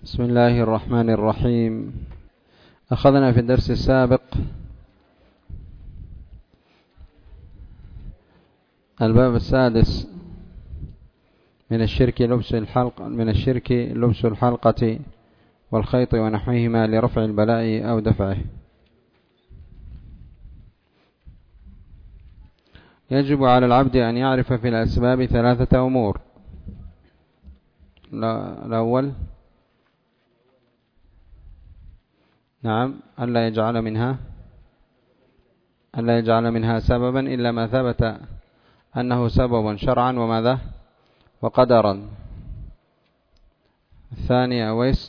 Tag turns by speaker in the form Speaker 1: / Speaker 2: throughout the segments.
Speaker 1: بسم الله الرحمن الرحيم. أخذنا في الدرس السابق الباب السادس من الشرك لبس الحلقة والخيط ونحوهما لرفع البلاء أو دفعه. يجب على العبد أن يعرف في الأسباب ثلاثة أمور. الأول ألا يجعل منها سببا إلا ما ثبت أنه سبب شرعا وماذا وقدرا. الثاني أويس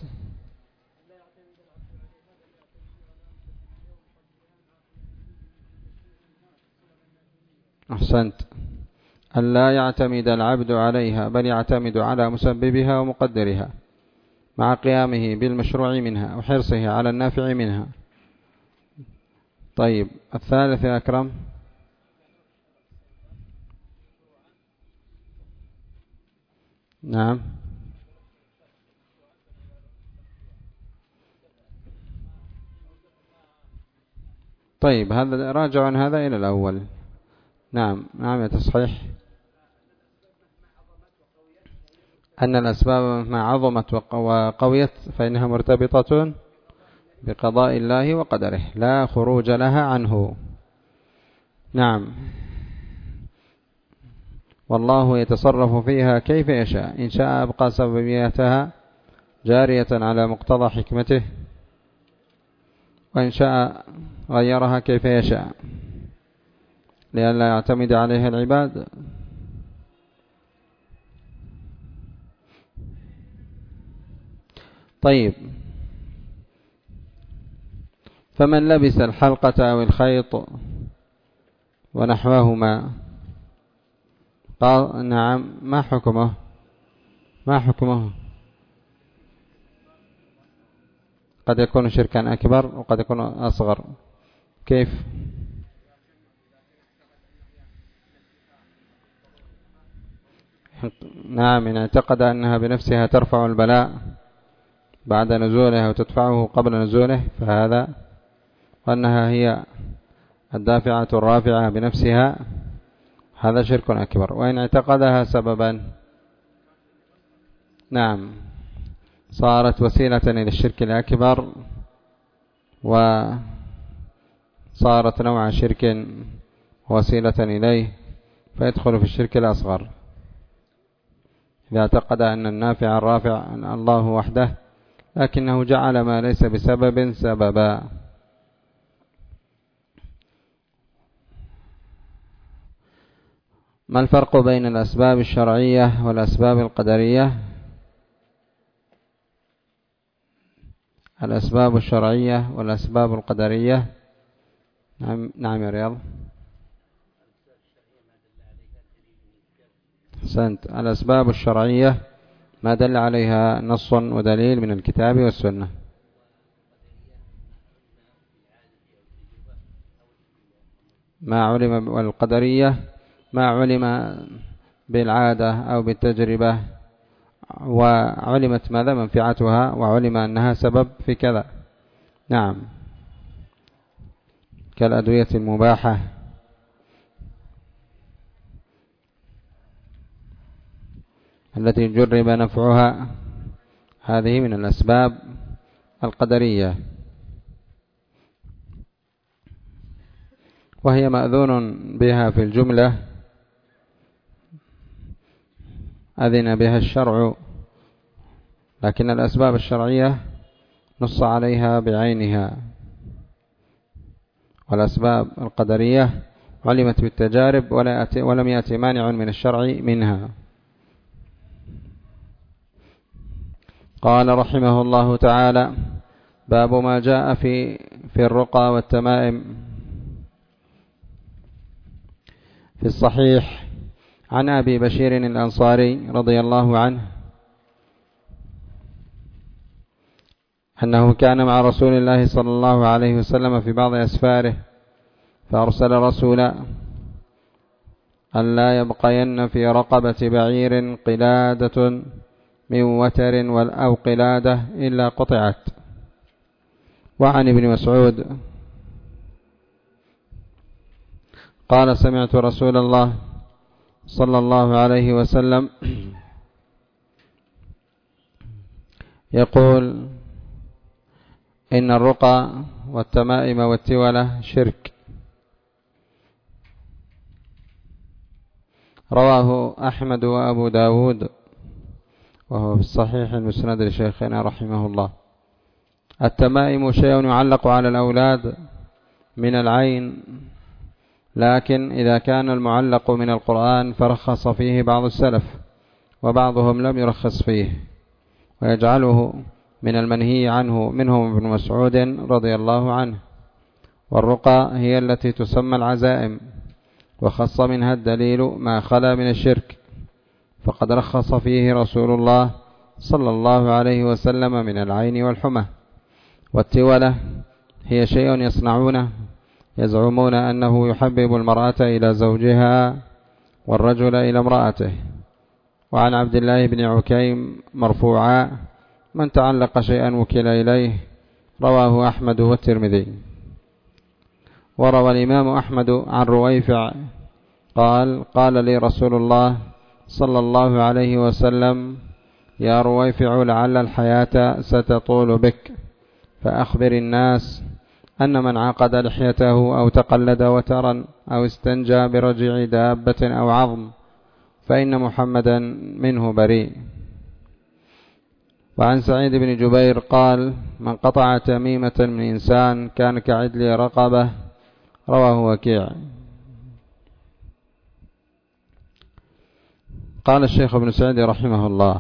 Speaker 1: أحسنت، ألا يعتمد العبد عليها بل يعتمد على مسببها ومقدرها مع قيامه بالمشروع منها وحرصه على النافع منها. طيب الثالث يا أكرم. نعم طيب هذا راجع عن هذا إلى الأول. نعم يا تصحيح أن الأسباب ما عظمت وقويت فإنها مرتبطة بقضاء الله وقدره لا خروج لها عنه. نعم، والله يتصرف فيها كيف يشاء، إن شاء أبقى سببيتها جارية على مقتضى حكمته وإن شاء غيرها كيف يشاء لئلا يعتمد عليها العباد. طيب، فمن لبس الحلقة أو الخيط ونحوهما قال نعم، ما حكمه؟ قد يكون شركا أكبر وقد يكون أصغر. كيف؟ نعم، إن اعتقد أنها بنفسها ترفع البلاء بعد نزوله وتدفعه قبل نزوله فهذا، وأنها هي الدافعة الرافعة بنفسها هذا شرك أكبر. وإن اعتقدها سببا نعم صارت وسيلة إلى الشرك الأكبر وصارت نوع شرك وسيلة إليه فيدخل في الشرك الأصغر إذا اعتقد أن النافع الرافع الله وحده لكنه جعل ما ليس بسبب سببا. ما الفرق بين الأسباب الشرعية والأسباب القدرية؟ الأسباب الشرعية والأسباب القدرية. نعم يا رياض. أحسنت. الأسباب الشرعية ما دل عليها نص ودليل من الكتاب والسنة. ما علم، والقدرية ما علم بالعادة أو بالتجربة وعلمت ماذا منفعتها وعلم أنها سبب في كذا. نعم، كالأدوية المباحة التي جرب نفعها هذه من الأسباب القدرية وهي مأذون بها في الجملة، أذن بها الشرع، لكن الأسباب الشرعية نص عليها بعينها، والأسباب القدرية علمت بالتجارب ولم يأتي مانع من الشرع منها. قال رحمه الله تعالى: باب ما جاء في الرقى والتمائم. في الصحيح عن أبي بشير الأنصاري رضي الله عنه أنه كان مع رسول الله صلى الله عليه وسلم في بعض أسفاره فأرسل رسولا ألا يبقين في رقبة بعير قلادة من وتر أو قلادة إلا قطعت. وعن ابن مسعود قال سمعت رسول الله صلى الله عليه وسلم يقول إن الرقى والتمائم والتولة شرك. رواه أحمد وأبو داود وهو في الصحيح المسند لشيخنا رحمه الله. التمائم شيء يعلق على الأولاد من العين، لكن إذا كان المعلق من القرآن فرخص فيه بعض السلف، وبعضهم لم يرخص فيه ويجعله من المنهي عنه، منهم ابن مسعود رضي الله عنه. والرقى هي التي تسمى العزائم، وخص منها الدليل ما خلا من الشرك، فقد رخص فيه رسول الله صلى الله عليه وسلم من العين والحمى. والتولة هي شيء يصنعونه يزعمون أنه يحبب المرأة إلى زوجها والرجل إلى امرأته. وعن عبد الله بن عكيم مرفوعا: من تعلق شيئا وكل إليه. رواه أحمد والترمذي. وروى الإمام أحمد عن رويفع قال لي رسول الله صلى الله عليه وسلم: يا رويفع لعل الحياة ستطول بك، فأخبر الناس أن من عقد لحيته أو تقلد وترا أو استنجى برجع دابة أو عظم فإن محمدا منه بريء. وعن سعيد بن جبير قال: من قطع تميمة من إنسان كان كعدل رقبة. رواه وكيع. قال الشيخ ابن سعيد رحمه الله: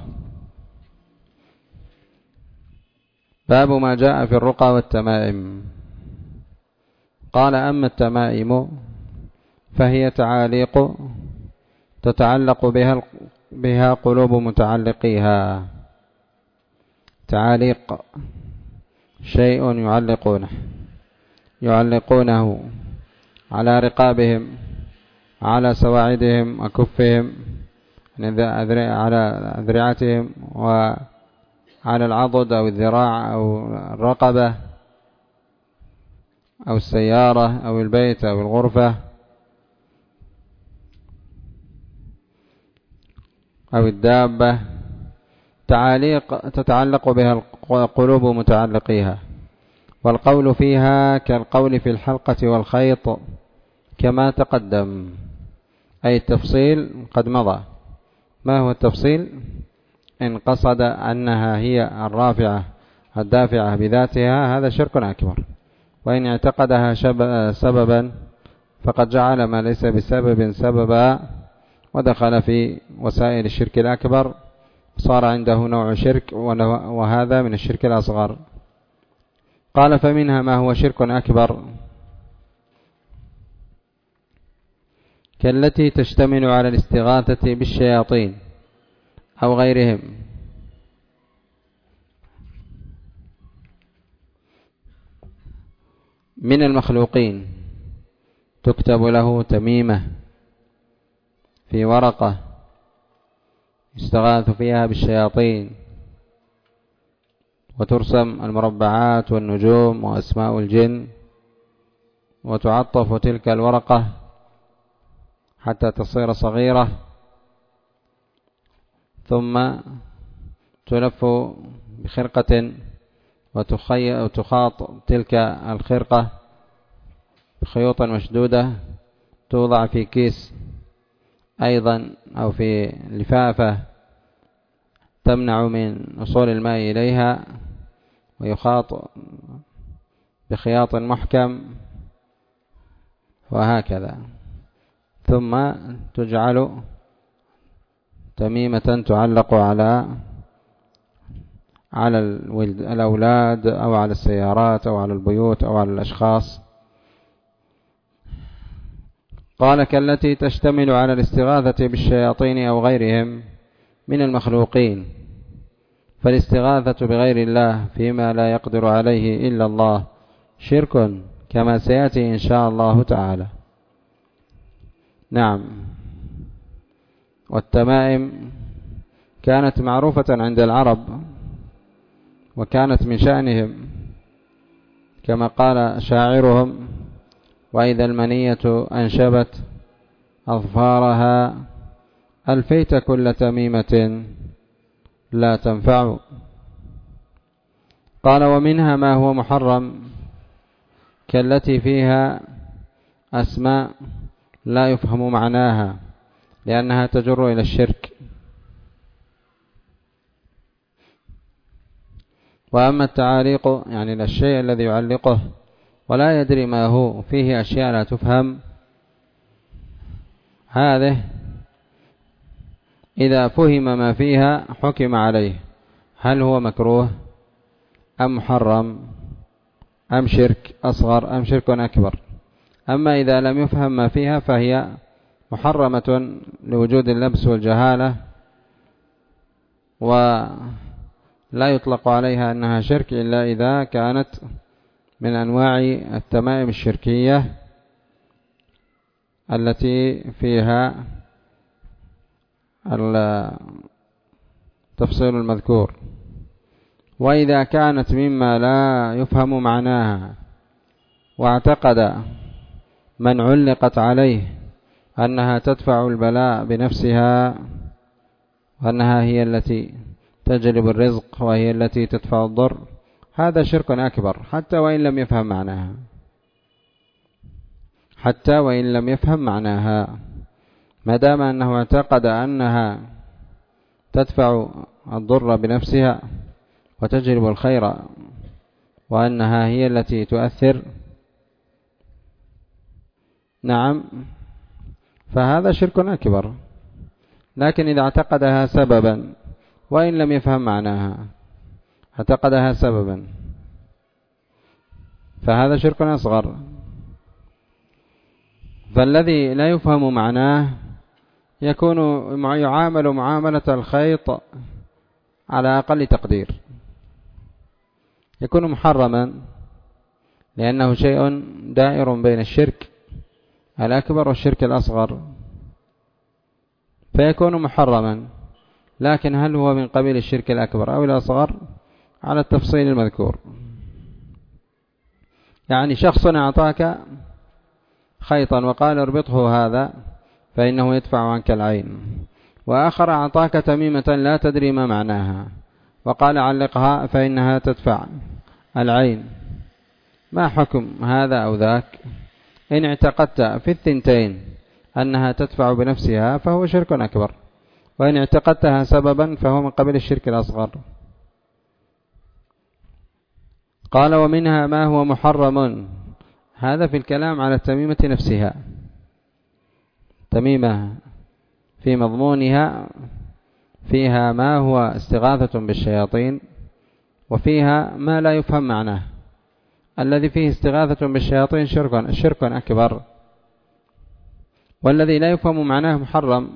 Speaker 1: باب ما جاء في الرقى والتمائم. قال: أما التمائم فهي تعاليق تتعلق بها قلوب متعلقيها. تعاليق شيء يعلقونه على رقابهم، على سواعدهم وكفهم، على أذرعتهم، وعلى العضد أو الذراع أو الرقبة أو السيارة أو البيت أو الغرفة أو الدابة. تعاليق تتعلق بها قلوب متعلقيها، والقول فيها كالقول في الحلقة والخيط كما تقدم، أي التفصيل قد مضى. ما هو التفصيل؟ إن قصد أنها هي الرافعة الدافعة بذاتها هذا شرك أكبر، وإن اعتقدها سببا فقد جعل ما ليس بسبب سببا ودخل في وسائل الشرك الأكبر، صار عنده نوع شرك، وهذا من الشرك الأصغر. قال: فمنها ما هو شرك أكبر كالتي تشتمل على الاستغاثة بالشياطين أو غيرهم من المخلوقين، تكتب له تميمة في ورقة يستغاث فيها بالشياطين، وترسم المربعات والنجوم وأسماء الجن، وتعطف تلك الورقة حتى تصير صغيرة، ثم تلف بخرقة وتخاط تلك الخرقة بخيوط مشدودة، توضع في كيس أيضا أو في لفافة تمنع من وصول الماء إليها، ويخاط بخياط محكم، وهكذا. ثم تجعل تميمة تعلق على الأولاد أو على السيارات أو على البيوت أو على الأشخاص. قال: كالتي تشتمل على الاستغاثة بالشياطين أو غيرهم من المخلوقين، فالاستغاثة بغير الله فيما لا يقدر عليه إلا الله شرك، كما سيأتي إن شاء الله تعالى. نعم. والتمائم كانت معروفة عند العرب، وكانت من شأنهم كما قال شاعرهم: وإذا المنية أنشبت أظفارها ألفيت كل تميمة لا تنفع. قال: ومنها ما هو محرم كالتي فيها أسماء لا يفهم معناها لأنها تجر إلى الشرك. وأما التعاليق يعني الشيء الذي يعلقه ولا يدري ما هو، فيه أشياء لا تفهم، هذه إذا فهم ما فيها حكم عليه هل هو مكروه أم محرم أم شرك أصغر أم شرك أكبر. أما إذا لم يفهم ما فيها فهي محرمة لوجود اللبس والجهالة، ولا يطلق عليها أنها شرك إلا إذا كانت من أنواع التمائم الشركية التي فيها التفصيل المذكور. وإذا كانت مما لا يفهم معناها واعتقد من علقت عليه أنها تدفع البلاء بنفسها وأنها هي التي تجلب الرزق وهي التي تدفع الضر، هذا شرك أكبر حتى وإن لم يفهم معناها، حتى وإن لم يفهم معناها، ما دام أنه اعتقد أنها تدفع الضر بنفسها وتجلب الخير وأنها هي التي تؤثر، نعم، فهذا شرك أكبر. لكن إذا اعتقدها سببا وإن لم يفهم معناها، اعتقدها سببا، فهذا شرك أصغر. فالذي لا يفهم معناه يكون يعامل معاملة الخيط على أقل تقدير، يكون محرما لأنه شيء دائر بين الشرك الأكبر والشرك الأصغر، فيكون محرما. لكن هل هو من قبيل الشرك الأكبر أو الأصغر؟ على التفصيل المذكور. يعني شخص أعطاك خيطا وقال اربطه هذا فإنه يدفع عنك العين، وآخر أعطاك تميمة لا تدري ما معناها وقال علقها فإنها تدفع العين، ما حكم هذا أو ذاك؟ إن اعتقدت في الثنتين أنها تدفع بنفسها فهو شرك أكبر، وإن اعتقدتها سببا فهو من قبل الشرك الأصغر. قال: ومنها ما هو محرم، هذا في الكلام على التميمة نفسها، تميمة في مضمونها فيها ما هو استغاثة بالشياطين، وفيها ما لا يفهم معناه. الذي فيه استغاثة بالشياطين شرك أكبر، والذي لا يفهم معناه محرم.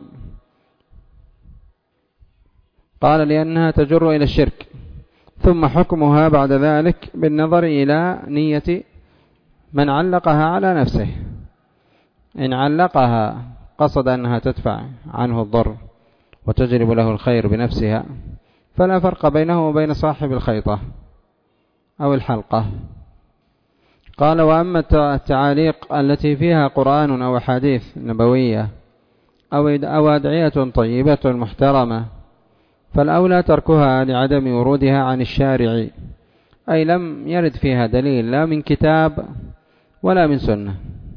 Speaker 1: قال: لأنها تجر إلى الشرك، ثم حكمها بعد ذلك بالنظر إلى نية من علقها على نفسه. إن علقها قصد أنها تدفع عنه الضر وتجلب له الخير بنفسها فلا فرق بينه وبين صاحب الخيطة أو الحلقة. قال: وأما التعاليق التي فيها قرآن أو حديث نبوية أو أدعية طيبة محترمة فالأولى تركها لعدم ورودها عن الشارع، أي لم يرد فيها دليل لا من كتاب ولا من سنة،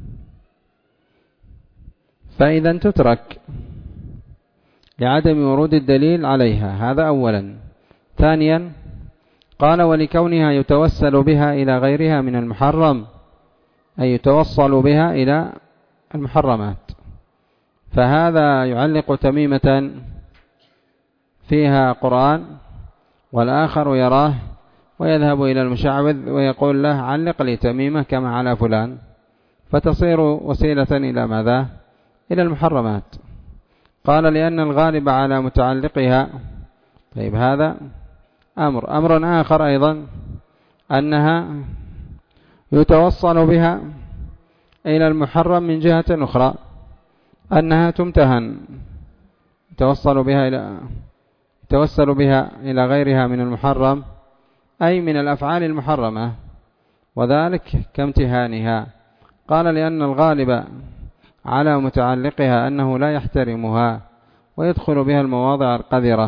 Speaker 1: فإذا تترك لعدم ورود الدليل عليها، هذا أولا. ثانيا قال: ولكونها يتوسل بها إلى غيرها من المحرم، أي يتوصل بها إلى المحرمات، فهذا يعلق تميمة فيها قرآن والآخر يراه ويذهب إلى المشعوذ ويقول له علق لي تميمة كما على فلان، فتصير وسيلة إلى ماذا؟ إلى المحرمات. قال: لأن الغالب على متعلقها. طيب، هذا أمر آخر أيضا أنها يتوصل بها إلى المحرم من جهة أخرى، أنها تمتهن، يتوصل بها يتوسل بها إلى غيرها من المحرم أي من الأفعال المحرمة، وذلك كامتهانها. قال لأن الغالب على متعلقها أنه لا يحترمها ويدخل بها المواضع القذرة،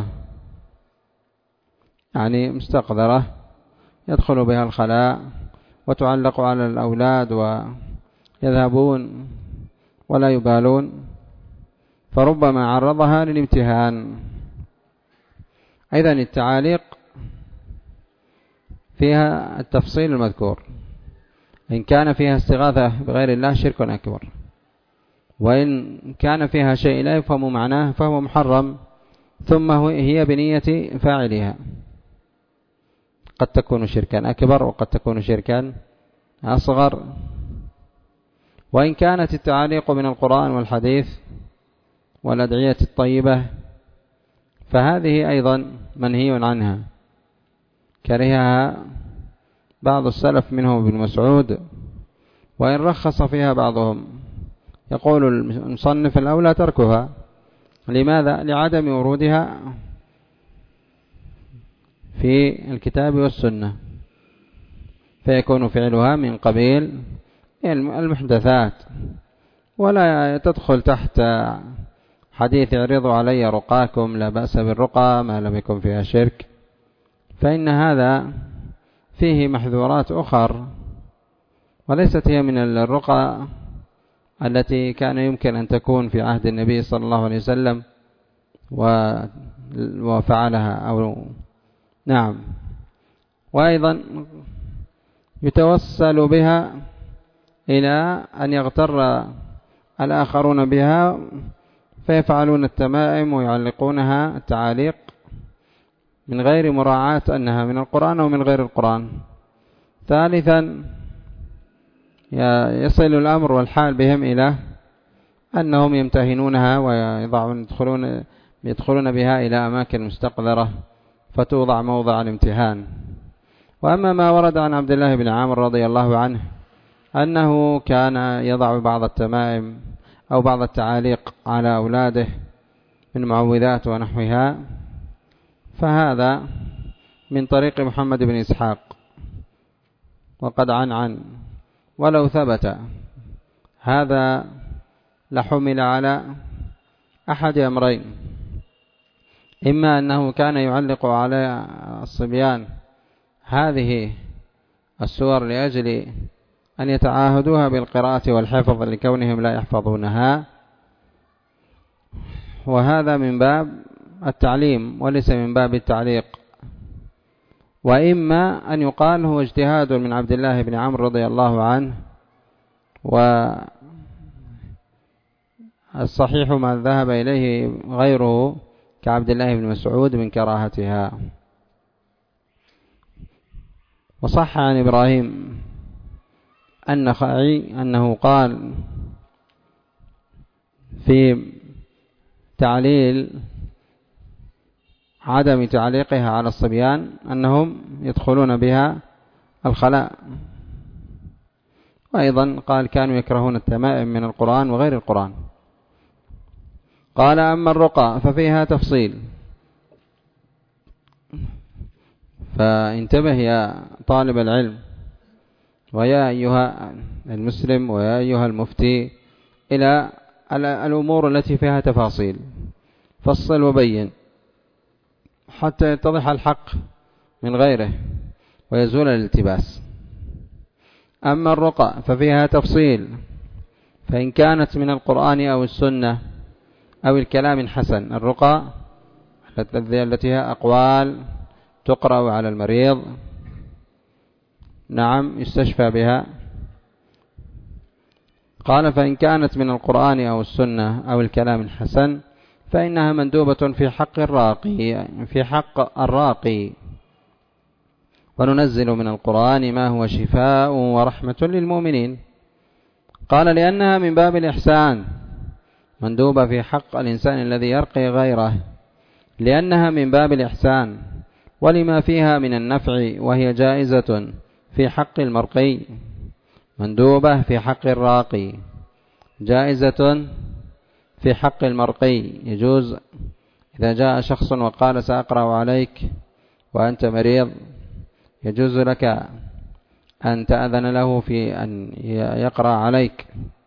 Speaker 1: يعني مستقذرة يدخل بها الخلاء وتعلق على الأولاد ويذهبون ولا يبالون، فربما عرضها للامتهان. إذن التعاليق فيها التفصيل المذكور، إن كان فيها استغاثة بغير الله شرك أكبر، وإن كان فيها شيء لا يفهم معناه فهو محرم، ثم هي بنية فاعلها، قد تكون شركا أكبر وقد تكون شركا أصغر. وإن كانت التعاليق من القرآن والحديث والأدعية الطيبة فهذه أيضا منهي عنها، كرهها بعض السلف منهم ابن مسعود، وإن رخص فيها بعضهم. يقول المصنف الأولى تركها، لماذا؟ لعدم ورودها في الكتاب والسنة، فيكون فعلها من قبيل المحدثات، ولا تدخل تحت حديث اعرضوا علي رقاكم لا بأس بالرقى ما لم يكن فيها شرك، فإن هذا فيه محذورات أخر وليست هي من الرقى التي كان يمكن أن تكون في عهد النبي صلى الله عليه وسلم وفعلها أو نعم. وأيضا يتوسل بها إلى أن يغتر الآخرون بها فيفعلون التمائم ويعلقونها التعاليق من غير مراعاة أنها من القرآن أو من غير القرآن. ثالثا يصل الأمر والحال بهم إلى أنهم يمتهنونها ويدخلون بها إلى أماكن مستقذرة فتوضع موضع الامتهان. وأما ما ورد عن عبد الله بن عامر رضي الله عنه أنه كان يضع بعض التمائم أو بعض التعاليق على أولاده من معوذات ونحوها، فهذا من طريق محمد بن إسحاق وقد عن ولو ثبت هذا لحمل على أحد أمرين: إما أنه كان يعلق على الصبيان هذه السور لأجل أن يتعاهدوها بالقراءة والحفظ لكونهم لا يحفظونها، وهذا من باب التعليم وليس من باب التعليق. وإما أن يقال هو اجتهاد من عبد الله بن عمرو رضي الله عنه، والصحيح ما ذهب إليه غيره كعبد الله بن مسعود من كراهتها. وصح عن إبراهيم النخعي أنه قال في تعليل عدم تعليقها على الصبيان أنهم يدخلون بها الخلاء. وأيضا قال كانوا يكرهون التمائم من القرآن وغير القرآن. قال أما الرقى ففيها تفصيل، فانتبه يا طالب العلم ويا أيها المسلم ويا أيها المفتي إلى الأمور التي فيها تفاصيل، فصل وبين حتى يتضح الحق من غيره ويزول الالتباس. أما الرقى ففيها تفصيل، فإن كانت من القرآن أو السنة أو الكلام الحسن. الرقى التي هي أقوال تقرأ على المريض، نعم، يستشفى بها. قال فإن كانت من القرآن أو السنة أو الكلام الحسن فإنها مندوبة في حق الراقي، وننزل من القرآن ما هو شفاء ورحمة للمؤمنين. قال لأنها من باب الإحسان، مندوبة في حق الإنسان الذي يرقي غيره، لأنها من باب الإحسان ولما فيها من النفع، وهي جائزة في حق المرقي، مندوبة في حق الراقي، جائزة في حق المرقي، يجوز إذا جاء شخص وقال سأقرأ عليك وأنت مريض يجوز لك أن تأذن له في أن يقرأ عليك،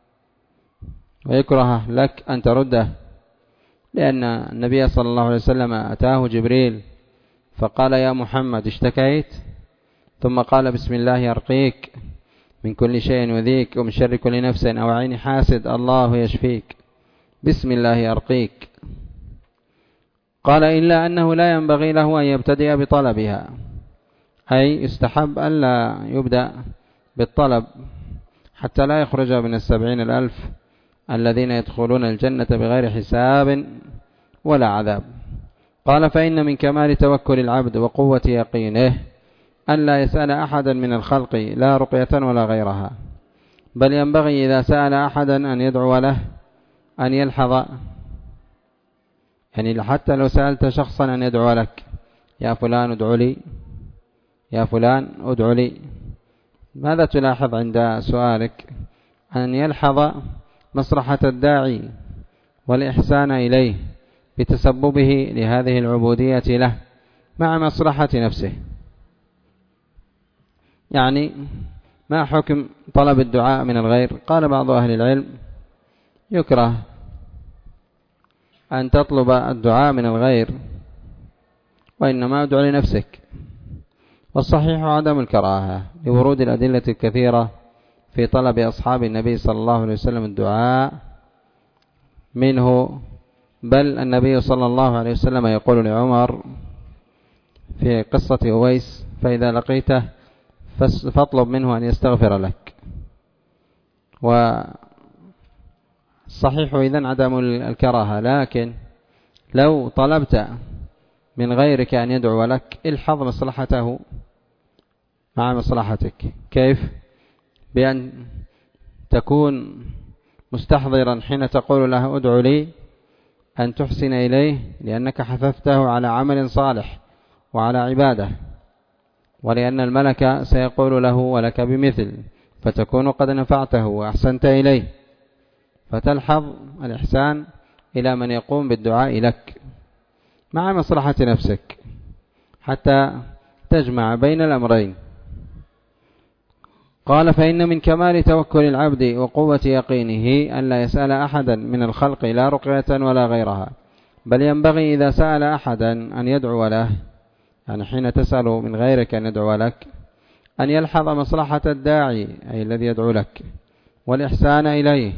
Speaker 1: ويكره لك أن ترده، لأن النبي صلى الله عليه وسلم أتاه جبريل فقال يا محمد اشتكيت، ثم قال بسم الله يرقيك من كل شيء يؤذيك ومن شر كل نفس أو عين حاسد الله يشفيك، بسم الله يرقيك. قال إلا أنه لا ينبغي له أن يبتدئ بطلبها، أي يستحب ألا يبدأ بالطلب حتى لا يخرج من 70,000 الذين يدخلون الجنة بغير حساب ولا عذاب. قال فإن من كمال توكل العبد وقوة يقينه أن لا يسأل أحدا من الخلق لا رقية ولا غيرها، بل ينبغي إذا سأل أحدا أن يدعو له أن يلحظ، يعني حتى لو سألت شخصا أن يدعو لك يا فلان ادعو لي، يا فلان ادعو لي، ماذا تلاحظ عند سؤالك؟ أن يلحظ مصلحة الداعي والإحسان إليه بتسببه لهذه العبودية له مع مصلحة نفسه. يعني ما حكم طلب الدعاء من الغير؟ قال بعض أهل العلم يكره أن تطلب الدعاء من الغير، وإنما ادعو لنفسك، والصحيح عدم الكراهة لورود الأدلة الكثيرة في طلب أصحاب النبي صلى الله عليه وسلم الدعاء منه، بل النبي صلى الله عليه وسلم يقول لعمر في قصة أويس فإذا لقيته فاطلب منه أن يستغفر لك. والصحيح إذن عدم الكراهة، لكن لو طلبت من غيرك أن يدعو لك الحظ مصلحته مع مصلحتك. كيف؟ بأن تكون مستحضرا حين تقول له ادعو لي أن تحسن إليه، لأنك حثثته على عمل صالح وعلى عبادة، ولأن الملك سيقول له ولك بمثل، فتكون قد نفعته وأحسنت إليه، فتلحظ الإحسان إلى من يقوم بالدعاء لك مع مصلحة نفسك حتى تجمع بين الأمرين. قال فإن من كمال توكل العبد وقوة يقينه أن لا يسأل أحدا من الخلق لا رقية ولا غيرها، بل ينبغي إذا سأل أحدا أن يدعو له، يعني حين تسأل من غيرك أن يدعو لك أن يلحظ مصلحة الداعي أي الذي يدعو لك والإحسان إليه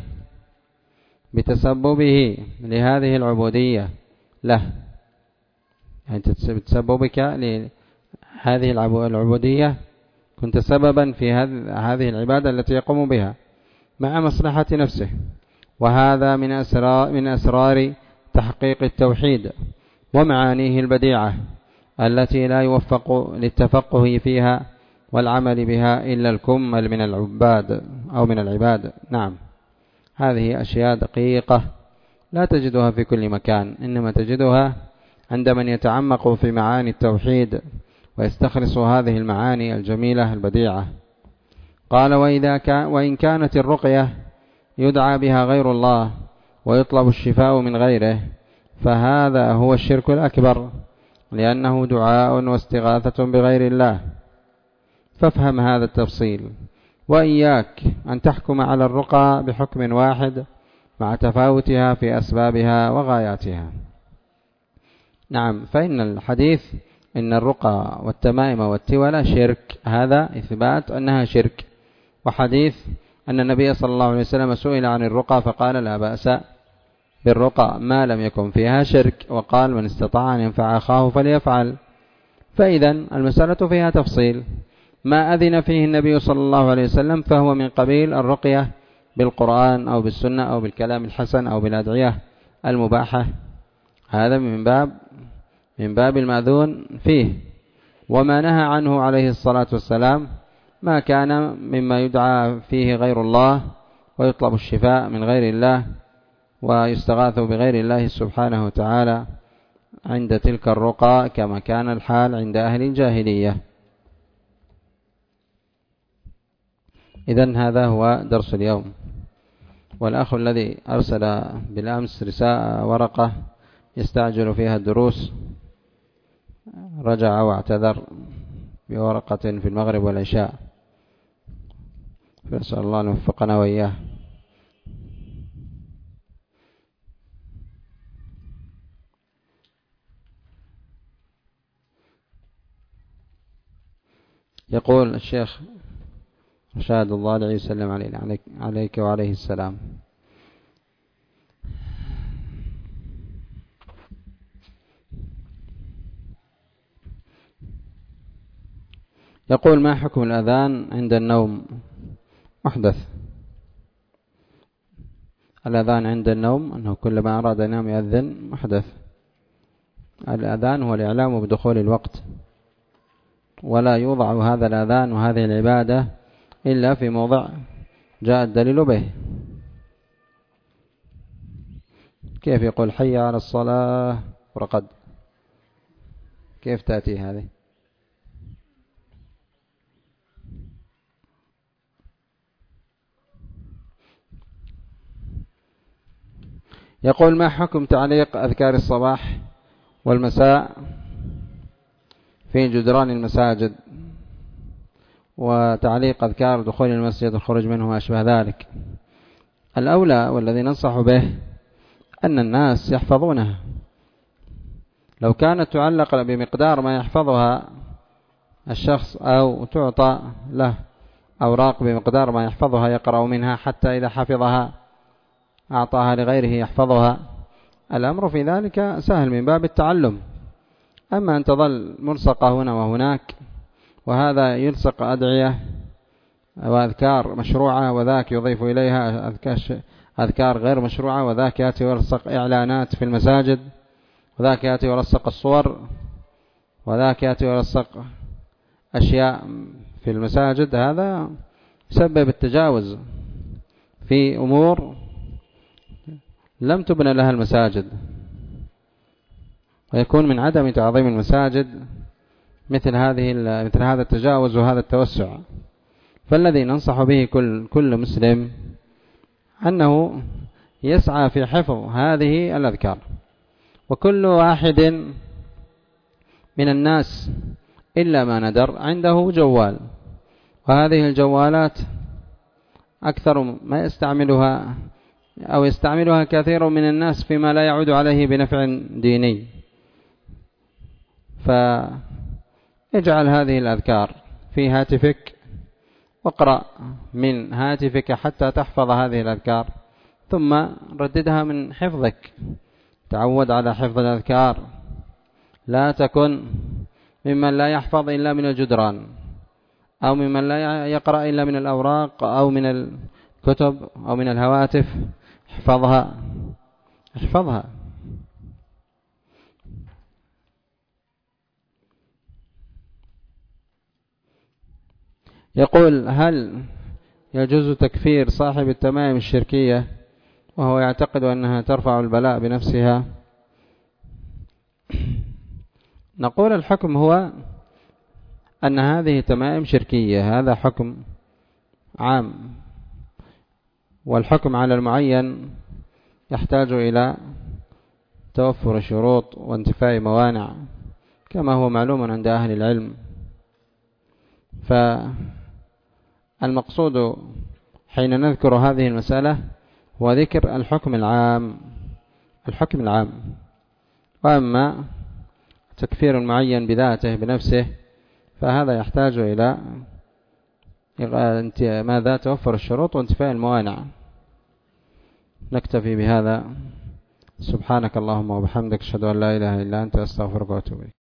Speaker 1: بتسببه لهذه العبودية له، يعني بتسببك لهذه العبودية كنت سببا في هذه العبادة التي يقوم بها مع مصلحة نفسه. وهذا من أسرار تحقيق التوحيد ومعانيه البديعة التي لا يوفق للتفقه فيها والعمل بها إلا الكمل من العباد أو من العباد. نعم، هذه أشياء دقيقة لا تجدها في كل مكان، إنما تجدها عند من يتعمق في معاني التوحيد ويستخلص هذه المعاني الجميلة البديعة. قال وإن كانت الرقية يدعى بها غير الله ويطلب الشفاء من غيره فهذا هو الشرك الأكبر، لأنه دعاء واستغاثة بغير الله. فافهم هذا التفصيل، وإياك أن تحكم على الرقى بحكم واحد مع تفاوتها في أسبابها وغاياتها. نعم، فإن الحديث إن الرقى والتمائم والتولى شرك، هذا إثبات أنها شرك. وحديث أن النبي صلى الله عليه وسلم سئل عن الرقى فقال لا بأس بالرقى ما لم يكن فيها شرك، وقال من استطاع أن ينفع أخاه فليفعل. فإذا المسألة فيها تفصيل، ما أذن فيه النبي صلى الله عليه وسلم فهو من قبيل الرقية بالقرآن أو بالسنة أو بالكلام الحسن أو بالأدعية المباحة، هذا من باب المأذون فيه. وما نهى عنه عليه الصلاة والسلام ما كان مما يدعى فيه غير الله ويطلب الشفاء من غير الله ويستغاث بغير الله سبحانه وتعالى عند تلك الرقى، كما كان الحال عند أهل الجاهلية. إذن هذا هو درس اليوم. والأخ الذي أرسل بالأمس ورقة يستعجل فيها الدروس رجع واعتذر بورقة في المغرب والعشاء، فنسأل الله أن يوفقنا وإياه. يقول الشيخ رشاد الله عليه وسلم عليك وعليه السلام. يقول ما حكم الأذان عند النوم؟ محدث. الأذان عند النوم أنه كلما أراد أن ينام يأذن، محدث. الأذان هو الإعلام بدخول الوقت، ولا يوضع هذا الأذان وهذه العبادة إلا في موضع جاء الدليل به. كيف يقول حي على الصلاة ورقد؟ كيف تأتي هذه؟ يقول ما حكم تعليق أذكار الصباح والمساء في جدران المساجد، وتعليق أذكار دخول المسجد والخروج منه وما أشبه ذلك؟ الأولى والذي ننصح به أن الناس يحفظونها. لو كانت تعلق بمقدار ما يحفظها الشخص، أو تعطى له أوراق بمقدار ما يحفظها يقرأ منها، حتى إذا حفظها أعطاها لغيره يحفظها، الأمر في ذلك سهل من باب التعلم. أما أن تظل ملصقة هنا وهناك، وهذا يلصق أدعية وأذكار مشروعة، وذاك يضيف إليها أذكار غير مشروعة، وذاك يأتي ويلصق إعلانات في المساجد، وذاك يأتي ويلصق الصور، وذاك يأتي ويلصق أشياء في المساجد، هذا يسبب التجاوز في أمور لم تبنى لها المساجد، ويكون من عدم تعظيم المساجد مثل هذا التجاوز وهذا التوسع. فالذي ننصح به كل مسلم أنه يسعى في حفظ هذه الأذكار. وكل واحد من الناس إلا ما ندر عنده جوال، وهذه الجوالات أكثر ما يستعملها أو يستعملها كثير من الناس فيما لا يعود عليه بنفع ديني. فاجعل هذه الأذكار في هاتفك، واقرأ من هاتفك حتى تحفظ هذه الأذكار، ثم رددها من حفظك. تعود على حفظ الأذكار، لا تكن ممن لا يحفظ إلا من الجدران، أو ممن لا يقرأ إلا من الأوراق أو من الكتب أو من الهواتف. احفظها. يقول هل يجوز تكفير صاحب التمائم الشركية وهو يعتقد أنها ترفع البلاء بنفسها؟ نقول الحكم هو أن هذه تمائم شركية، هذا حكم عام، والحكم على المعين يحتاج إلى توفر شروط وانتفاء موانع كما هو معلوم عند أهل العلم. فالمقصود حين نذكر هذه المسألة هو ذكر الحكم العام. وأما تكفير معين بذاته بنفسه فهذا يحتاج إلى ماذا؟ توفر الشروط وانتفاء الموانع. نكتفي بهذا. سبحانك اللهم وبحمدك، أشهد أن لا إله إلا أنت، أستغفرك وأتوب إليك.